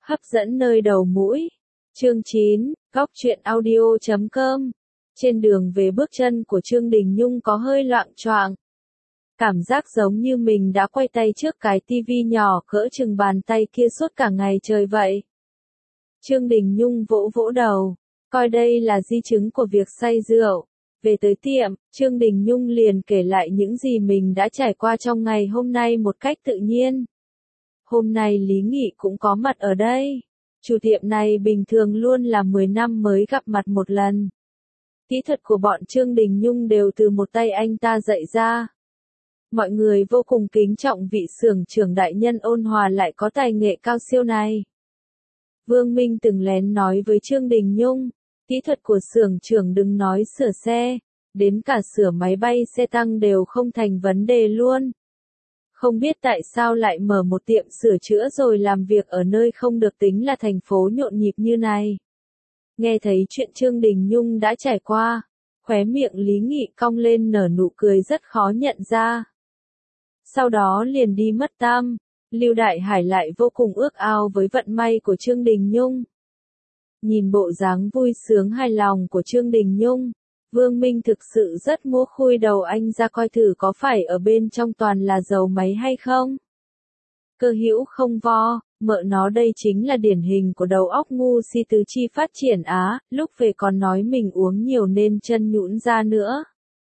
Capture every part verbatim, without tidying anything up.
Hấp dẫn nơi đầu mũi. Chương chín, góc truyện audio chấm com. Trên đường về bước chân của Trương Đình Nhung có hơi loạng choạng. Cảm giác giống như mình đã quay tay trước cái tivi nhỏ cỡ chừng bàn tay kia suốt cả ngày trời vậy. Trương Đình Nhung vỗ vỗ đầu, coi đây là di chứng của việc say rượu. Về tới tiệm, Trương Đình Nhung liền kể lại những gì mình đã trải qua trong ngày hôm nay một cách tự nhiên. Hôm nay Lý Nghị cũng có mặt ở đây. Chủ tiệm này bình thường luôn là mười năm mới gặp mặt một lần. Kỹ thuật của bọn Trương Đình Nhung đều từ một tay anh ta dạy ra. Mọi người vô cùng kính trọng vị xưởng trưởng đại nhân ôn hòa lại có tài nghệ cao siêu này. Vương Minh từng lén nói với Trương Đình Nhung, kỹ thuật của xưởng trưởng đừng nói sửa xe, đến cả sửa máy bay xe tăng đều không thành vấn đề luôn. Không biết tại sao lại mở một tiệm sửa chữa rồi làm việc ở nơi không được tính là thành phố nhộn nhịp như này. Nghe thấy chuyện Trương Đình Nhung đã trải qua, khóe miệng Lý Nghị cong lên nở nụ cười rất khó nhận ra. Sau đó liền đi mất tăm, Lưu Đại Hải lại vô cùng ước ao với vận may của Trương Đình Nhung. Nhìn bộ dáng vui sướng hài lòng của Trương Đình Nhung, Vương Minh thực sự rất muốn khui đầu anh ra coi thử có phải ở bên trong toàn là dầu máy hay không. Cơ hữu không vo, mợ nó đây chính là điển hình của đầu óc ngu si tứ chi phát triển Á, lúc về còn nói mình uống nhiều nên chân nhũn ra nữa.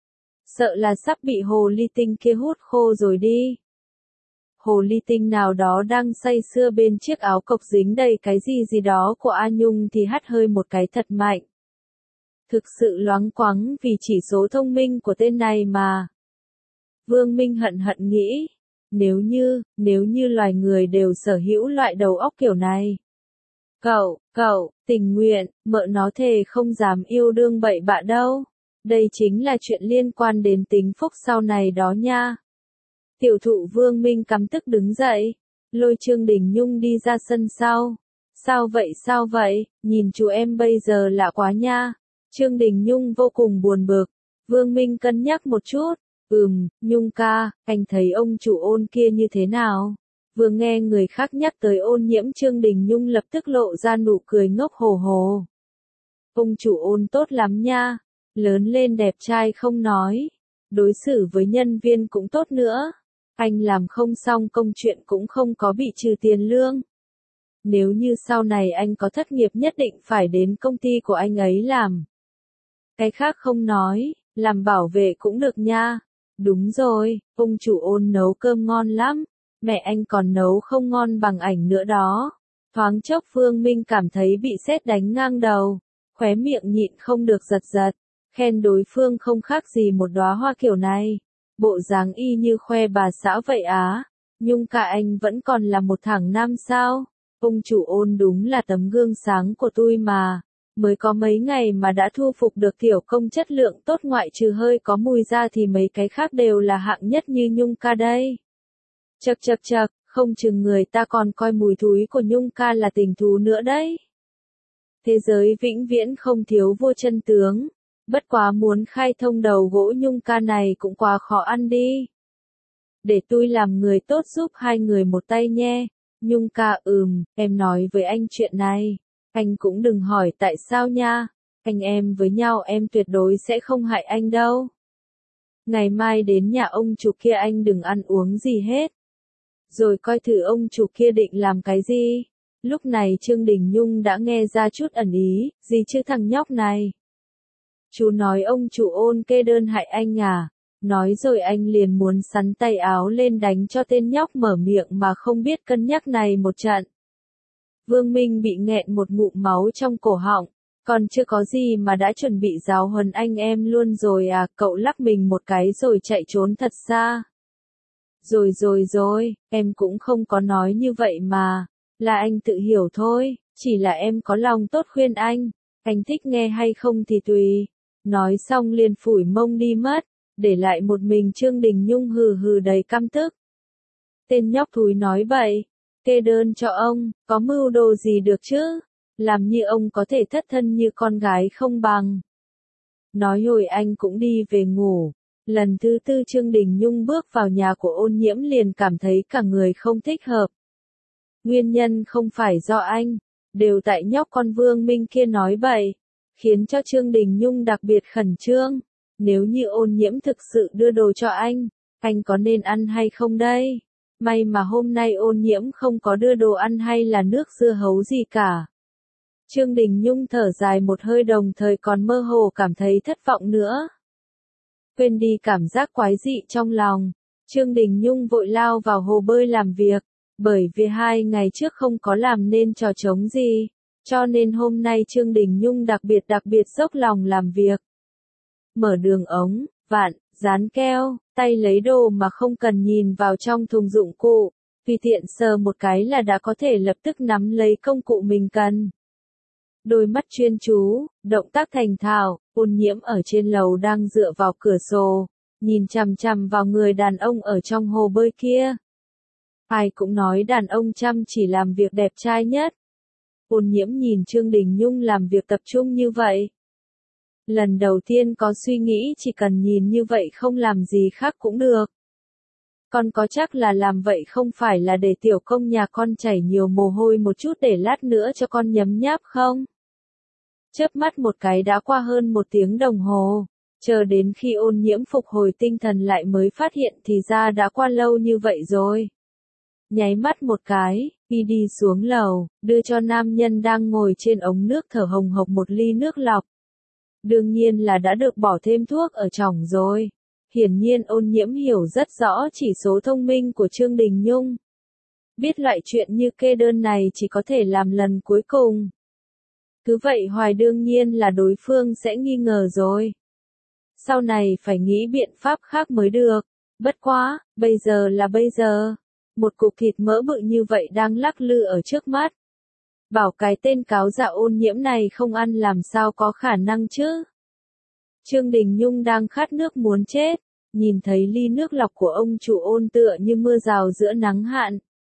Sợ là sắp bị hồ ly tinh kia hút khô rồi đi. Hồ ly tinh nào đó đang say sưa bên chiếc áo cộc dính đầy cái gì gì đó của A Nhung thì hắt hơi một cái thật mạnh. Thực sự loáng quáng vì chỉ số thông minh của tên này mà. Vương Minh hận hận nghĩ, nếu như, nếu như loài người đều sở hữu loại đầu óc kiểu này. Cậu, cậu, tình nguyện, mợ nó thề không dám yêu đương bậy bạ đâu. Đây chính là chuyện liên quan đến tính phúc sau này đó nha. Tiểu thụ Vương Minh căm tức đứng dậy, lôi Trương Đình Nhung đi ra sân sau. Sao vậy sao vậy, nhìn chú em bây giờ lạ quá nha. Trương Đình Nhung vô cùng buồn bực. Vương Minh cân nhắc một chút. Ừm, Nhung ca, anh thấy ông chủ Ôn kia như thế nào? Vừa nghe người khác nhắc tới Ôn Nhiễm, Trương Đình Nhung lập tức lộ ra nụ cười ngốc hồ hồ. Ông chủ Ôn tốt lắm nha. Lớn lên đẹp trai không nói. Đối xử với nhân viên cũng tốt nữa. Anh làm không xong công chuyện cũng không có bị trừ tiền lương. Nếu như sau này anh có thất nghiệp nhất định phải đến công ty của anh ấy làm. Cái khác không nói, làm bảo vệ cũng được nha. Đúng rồi, ông chủ Ôn nấu cơm ngon lắm. Mẹ anh còn nấu không ngon bằng ảnh nữa đó. Thoáng chốc Vương Minh cảm thấy bị sét đánh ngang đầu. Khóe miệng nhịn không được giật giật. Khen đối phương không khác gì một đóa hoa kiểu này. Bộ dáng y như khoe bà xã vậy á. Nhung ca anh vẫn còn là một thằng nam sao. Ông chủ Ôn đúng là tấm gương sáng của tôi mà. Mới có mấy ngày mà đã thu phục được tiểu công chất lượng tốt, ngoại trừ hơi có mùi ra thì mấy cái khác đều là hạng nhất như Nhung ca đây. Chậc chậc chậc, không chừng người ta còn coi mùi thúi của Nhung ca là tình thú nữa đấy. Thế giới vĩnh viễn không thiếu vua chân tướng. Bất quá muốn khai thông đầu gỗ Nhung ca này cũng quá khó ăn đi. Để tôi làm người tốt giúp hai người một tay nhé. Nhung ca ừm, em nói với anh chuyện này. Anh cũng đừng hỏi tại sao nha. Anh em với nhau em tuyệt đối sẽ không hại anh đâu. Ngày mai đến nhà ông chủ kia anh đừng ăn uống gì hết. Rồi coi thử ông chủ kia định làm cái gì. Lúc này Trương Đình Nhung đã nghe ra chút ẩn ý, gì chứ thằng nhóc này. Chú nói ông chủ Ôn kê đơn hại anh à. Nói rồi anh liền muốn sắn tay áo lên đánh cho tên nhóc mở miệng mà không biết cân nhắc này một trận. Vương Minh bị nghẹn một ngụm máu trong cổ họng, còn chưa có gì mà đã chuẩn bị giáo huấn anh em luôn rồi à, cậu lắc mình một cái rồi chạy trốn thật xa. Rồi rồi rồi, em cũng không có nói như vậy mà, là anh tự hiểu thôi, chỉ là em có lòng tốt khuyên anh, anh thích nghe hay không thì tùy. Nói xong liền phủi mông đi mất, để lại một mình Trương Đình Nhung hừ hừ đầy căm tức. Tên nhóc thúi nói bậy. Kê đơn cho ông, có mưu đồ gì được chứ? Làm như ông có thể thất thân như con gái không bằng. Nói rồi anh cũng đi về ngủ. Lần thứ tư Trương Đình Nhung bước vào nhà của Ôn Nhiễm liền cảm thấy cả người không thích hợp. Nguyên nhân không phải do anh, đều tại nhóc con Vương Minh kia nói bậy, khiến cho Trương Đình Nhung đặc biệt khẩn trương. Nếu như Ôn Nhiễm thực sự đưa đồ cho anh, anh có nên ăn hay không đây? May mà hôm nay Ôn Nhiễm không có đưa đồ ăn hay là nước dưa hấu gì cả. Trương Đình Nhung thở dài một hơi, đồng thời còn mơ hồ cảm thấy thất vọng nữa. Quên đi cảm giác quái dị trong lòng, Trương Đình Nhung vội lao vào hồ bơi làm việc, bởi vì hai ngày trước không có làm nên trò trống gì, cho nên hôm nay Trương Đình Nhung đặc biệt đặc biệt dốc lòng làm việc. Mở đường ống, vặn, dán keo, tay lấy đồ mà không cần nhìn vào trong thùng dụng cụ, tùy tiện sờ một cái là đã có thể lập tức nắm lấy công cụ mình cần. Đôi mắt chuyên chú, động tác thành thạo, Ôn Nhiễm ở trên lầu đang dựa vào cửa sổ, nhìn chằm chằm vào người đàn ông ở trong hồ bơi kia. Ai cũng nói đàn ông chăm chỉ làm việc đẹp trai nhất. Ôn Nhiễm nhìn Trương Đình Nhung làm việc tập trung như vậy. Lần đầu tiên có suy nghĩ chỉ cần nhìn như vậy không làm gì khác cũng được. Con có chắc là làm vậy không phải là để tiểu công nhà con chảy nhiều mồ hôi một chút để lát nữa cho con nhấm nháp không? Chớp mắt một cái đã qua hơn một tiếng đồng hồ, chờ đến khi Ôn Nhiễm phục hồi tinh thần lại mới phát hiện thì ra đã qua lâu như vậy rồi. Nháy mắt một cái, y đi xuống lầu, đưa cho nam nhân đang ngồi trên ống nước thở hồng hộc một ly nước lọc. Đương nhiên là đã được bỏ thêm thuốc ở trong rồi. Hiển nhiên Ôn Nhiễm hiểu rất rõ chỉ số thông minh của Trương Đình Nhung. Biết loại chuyện như kê đơn này chỉ có thể làm lần cuối cùng. Cứ vậy hoài đương nhiên là đối phương sẽ nghi ngờ rồi. Sau này phải nghĩ biện pháp khác mới được. Bất quá, bây giờ là bây giờ. Một cục thịt mỡ bự như vậy đang lắc lư ở trước mắt. Bảo cái tên cáo dạ Ôn Nhiễm này không ăn làm sao có khả năng chứ. Trương Đình Nhung đang khát nước muốn chết, nhìn thấy ly nước lọc của ông chủ Ôn tựa như mưa rào giữa nắng hạn.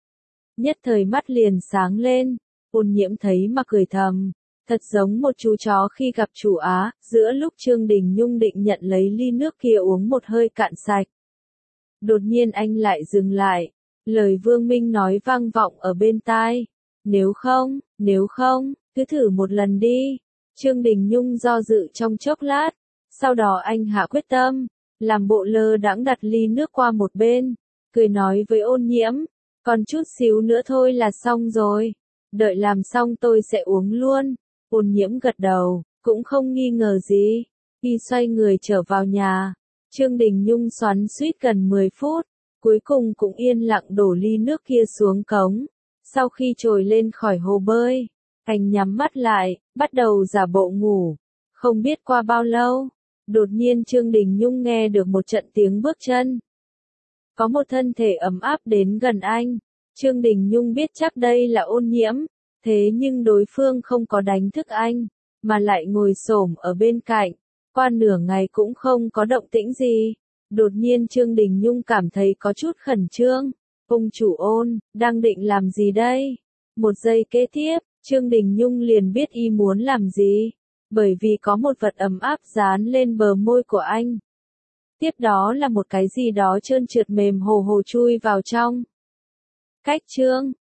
Nhất thời mắt liền sáng lên, Ôn Nhiễm thấy mà cười thầm, thật giống một chú chó khi gặp chủ Á, giữa lúc Trương Đình Nhung định nhận lấy ly nước kia uống một hơi cạn sạch. Đột nhiên anh lại dừng lại, lời Vương Minh nói vang vọng ở bên tai. Nếu không, nếu không, cứ thử một lần đi. Trương Đình Nhung do dự trong chốc lát, sau đó anh hạ quyết tâm, làm bộ lơ đãng đặt ly nước qua một bên, cười nói với Ôn Nhiễm, còn chút xíu nữa thôi là xong rồi, đợi làm xong tôi sẽ uống luôn. Ôn Nhiễm gật đầu, cũng không nghi ngờ gì, y xoay người trở vào nhà. Trương Đình Nhung xoắn xuýt gần mười phút, cuối cùng cũng yên lặng đổ ly nước kia xuống cống. Sau khi trồi lên khỏi hồ bơi, anh nhắm mắt lại, bắt đầu giả bộ ngủ. Không biết qua bao lâu, đột nhiên Trương Đình Nhung nghe được một trận tiếng bước chân. Có một thân thể ấm áp đến gần anh. Trương Đình Nhung biết chắc đây là Ôn Nhiễm, thế nhưng đối phương không có đánh thức anh, mà lại ngồi xổm ở bên cạnh. Qua nửa ngày cũng không có động tĩnh gì. Đột nhiên Trương Đình Nhung cảm thấy có chút khẩn trương. Ông chủ Ôn, đang định làm gì đây? Một giây kế tiếp, Trương Đình Nhung liền biết y muốn làm gì. Bởi vì có một vật ấm áp dán lên bờ môi của anh. Tiếp đó là một cái gì đó trơn trượt mềm hồ hồ chui vào trong. Cách chương